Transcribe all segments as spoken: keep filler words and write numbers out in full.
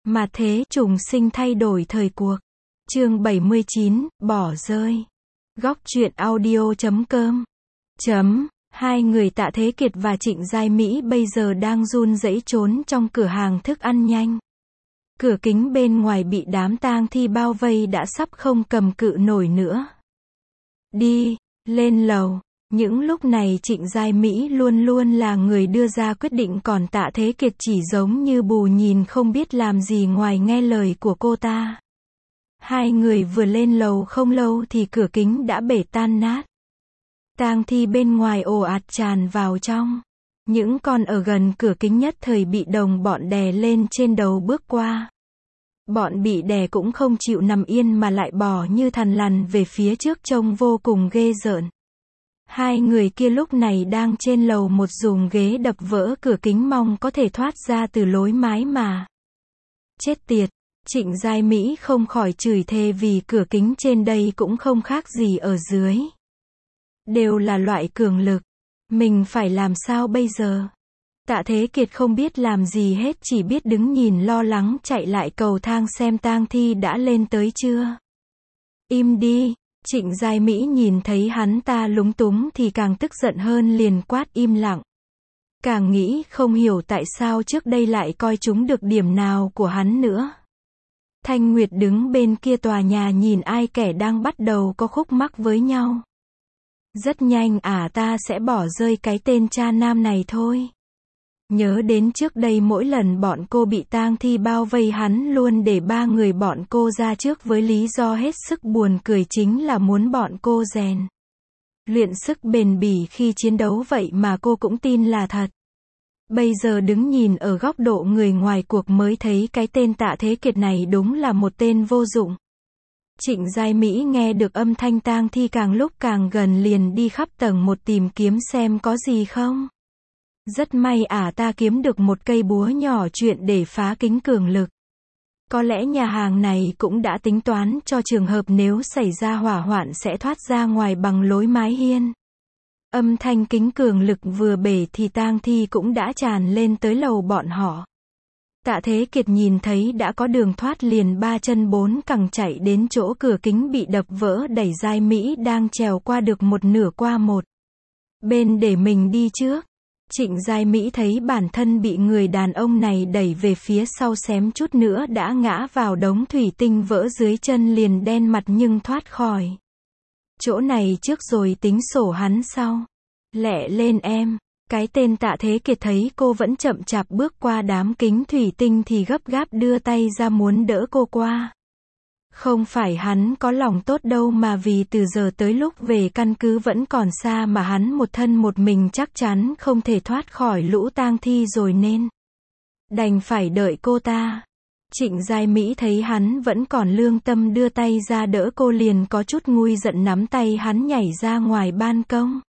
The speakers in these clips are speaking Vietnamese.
Mà thế trùng sinh thay đổi thời cuộc. Chương bảy mươi chín, bỏ rơi. Góc truyện audio chấm com. Chấm. Hai người Tạ Thế Kiệt và Trịnh Giai Mỹ bây giờ đang run rẩy trốn trong cửa hàng thức ăn nhanh. Cửa kính bên ngoài bị đám tang thi bao vây đã sắp không cầm cự nổi nữa. Đi, lên lầu. Những lúc này Trịnh Giai Mỹ luôn luôn là người đưa ra quyết định, còn Tạ Thế Kiệt chỉ giống như bù nhìn không biết làm gì ngoài nghe lời của cô ta. Hai người vừa lên lầu không lâu thì cửa kính đã bể tan nát. Tang thi bên ngoài ồ ạt tràn vào trong. Những con ở gần cửa kính nhất thời bị đồng bọn đè lên trên đầu bước qua. Bọn bị đè cũng không chịu nằm yên mà lại bò như thằn lằn về phía trước trông vô cùng ghê rợn. Hai người kia lúc này đang trên lầu một dùng ghế đập vỡ cửa kính mong có thể thoát ra từ lối mái mà. Chết tiệt, Trịnh Giai Mỹ không khỏi chửi thề vì cửa kính trên đây cũng không khác gì ở dưới. Đều là loại cường lực. Mình phải làm sao bây giờ? Tạ Thế Kiệt không biết làm gì hết, chỉ biết đứng nhìn lo lắng chạy lại cầu thang xem tang thi đã lên tới chưa. Im đi. Trịnh Giai Mỹ nhìn thấy hắn ta lúng túng thì càng tức giận hơn, liền quát im lặng. Càng nghĩ không hiểu tại sao trước đây lại coi chúng được điểm nào của hắn nữa. Thanh Nguyệt đứng bên kia tòa nhà nhìn ai kẻ đang bắt đầu có khúc mắc với nhau. Rất nhanh à ta sẽ bỏ rơi cái tên cha nam này thôi. Nhớ đến trước đây mỗi lần bọn cô bị tang thi bao vây hắn luôn để ba người bọn cô ra trước với lý do hết sức buồn cười chính là muốn bọn cô rèn luyện sức bền bỉ khi chiến đấu, vậy mà cô cũng tin là thật. Bây giờ đứng nhìn ở góc độ người ngoài cuộc mới thấy cái tên Tạ Thế Kiệt này đúng là một tên vô dụng. Trịnh Giai Mỹ nghe được âm thanh tang thi càng lúc càng gần liền đi khắp tầng một tìm kiếm xem có gì không. Rất may à ta kiếm được một cây búa nhỏ chuyện để phá kính cường lực. Có lẽ nhà hàng này cũng đã tính toán cho trường hợp nếu xảy ra hỏa hoạn sẽ thoát ra ngoài bằng lối mái hiên. Âm thanh kính cường lực vừa bể thì tang thi cũng đã tràn lên tới lầu bọn họ. Tạ Thế Kiệt nhìn thấy đã có đường thoát liền ba chân bốn cẳng chạy đến chỗ cửa kính bị đập vỡ, đẩy Giai Mỹ đang trèo qua được một nửa qua một bên để mình đi trước. Trịnh Giai Mỹ thấy bản thân bị người đàn ông này đẩy về phía sau xém chút nữa đã ngã vào đống thủy tinh vỡ dưới chân, liền đen mặt nhưng thoát khỏi chỗ này trước rồi tính sổ hắn sau. Lẹ lên em. Cái tên Tạ Thế Kiệt thấy cô vẫn chậm chạp bước qua đám kính thủy tinh thì gấp gáp đưa tay ra muốn đỡ cô qua. Không phải hắn có lòng tốt đâu, mà vì từ giờ tới lúc về căn cứ vẫn còn xa mà hắn một thân một mình chắc chắn không thể thoát khỏi lũ tang thi rồi nên đành phải đợi cô ta. Trịnh Giai Mỹ thấy hắn vẫn còn lương tâm đưa tay ra đỡ cô liền có chút nguôi giận nắm tay hắn nhảy ra ngoài ban công.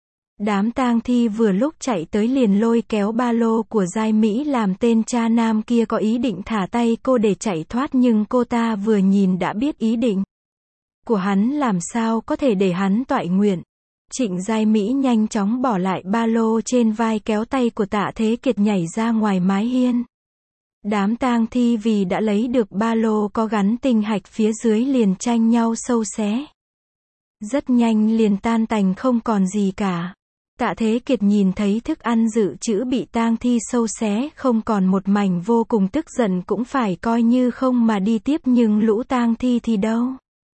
Đám tang thi vừa lúc chạy tới liền lôi kéo ba lô của Giai Mỹ, làm tên cha nam kia có ý định thả tay cô để chạy thoát, nhưng cô ta vừa nhìn đã biết ý định của hắn, làm sao có thể để hắn toại nguyện. Trịnh Giai Mỹ nhanh chóng bỏ lại ba lô trên vai, kéo tay của Tạ Thế Kiệt nhảy ra ngoài mái hiên. Đám tang thi vì đã lấy được ba lô có gắn tinh hạch phía dưới liền tranh nhau xâu xé. Rất nhanh liền tan tành không còn gì cả. Tạ Thế Kiệt nhìn thấy thức ăn dự trữ bị tang thi xâu xé không còn một mảnh, vô cùng tức giận, cũng phải coi như không mà đi tiếp, nhưng lũ tang thi thì đâu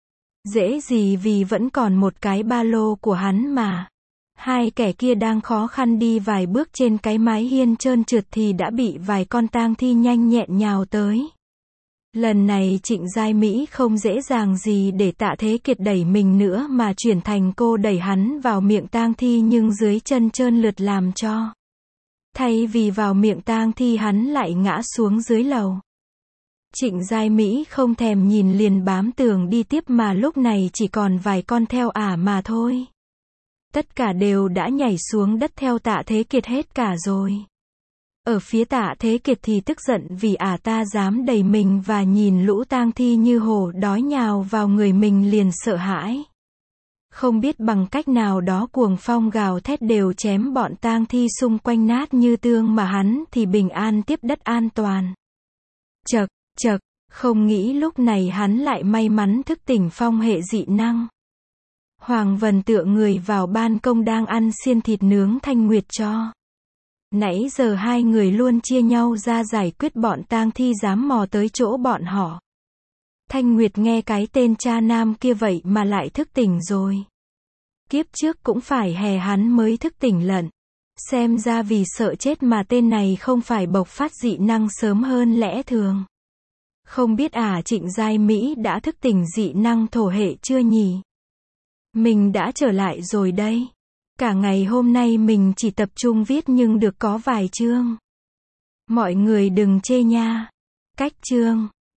dễ gì, vì vẫn còn một cái ba lô của hắn mà. Hai kẻ kia đang khó khăn đi vài bước trên cái mái hiên trơn trượt thì đã bị vài con tang thi nhanh nhẹn nhào tới. Lần này Trịnh Giai Mỹ không dễ dàng gì để Tạ Thế Kiệt đẩy mình nữa mà chuyển thành cô đẩy hắn vào miệng tang thi, nhưng dưới chân trơn lượt làm cho thay vì vào miệng tang thi hắn lại ngã xuống dưới lầu. Trịnh Giai Mỹ không thèm nhìn liền bám tường đi tiếp, mà lúc này chỉ còn vài con theo ả mà thôi. Tất cả đều đã nhảy xuống đất theo Tạ Thế Kiệt hết cả rồi. Ở phía Tạ Thế Kiệt thì tức giận vì ả ta dám đẩy mình, và nhìn lũ tang thi như hổ đói nhào vào người mình liền sợ hãi. Không biết bằng cách nào đó cuồng phong gào thét đều chém bọn tang thi xung quanh nát như tương, mà hắn thì bình an tiếp đất an toàn. Chậc, Chậc, không nghĩ lúc này hắn lại may mắn thức tỉnh phong hệ dị năng. Hoàng Vân tựa người vào ban công đang ăn xiên thịt nướng Thanh Nguyệt cho. Nãy giờ hai người luôn chia nhau ra giải quyết bọn tang thi dám mò tới chỗ bọn họ. Thanh Nguyệt nghe cái tên cha nam kia vậy mà lại thức tỉnh rồi. Kiếp trước cũng phải hè hắn mới thức tỉnh lận. Xem ra vì sợ chết mà tên này không phải bộc phát dị năng sớm hơn lẽ thường. Không biết à Trịnh Giai Mỹ đã thức tỉnh dị năng thổ hệ chưa nhỉ? Mình đã trở lại rồi đây. Cả ngày hôm nay mình chỉ tập trung viết nhưng được có vài chương. Mọi người đừng chê nha. Cách chương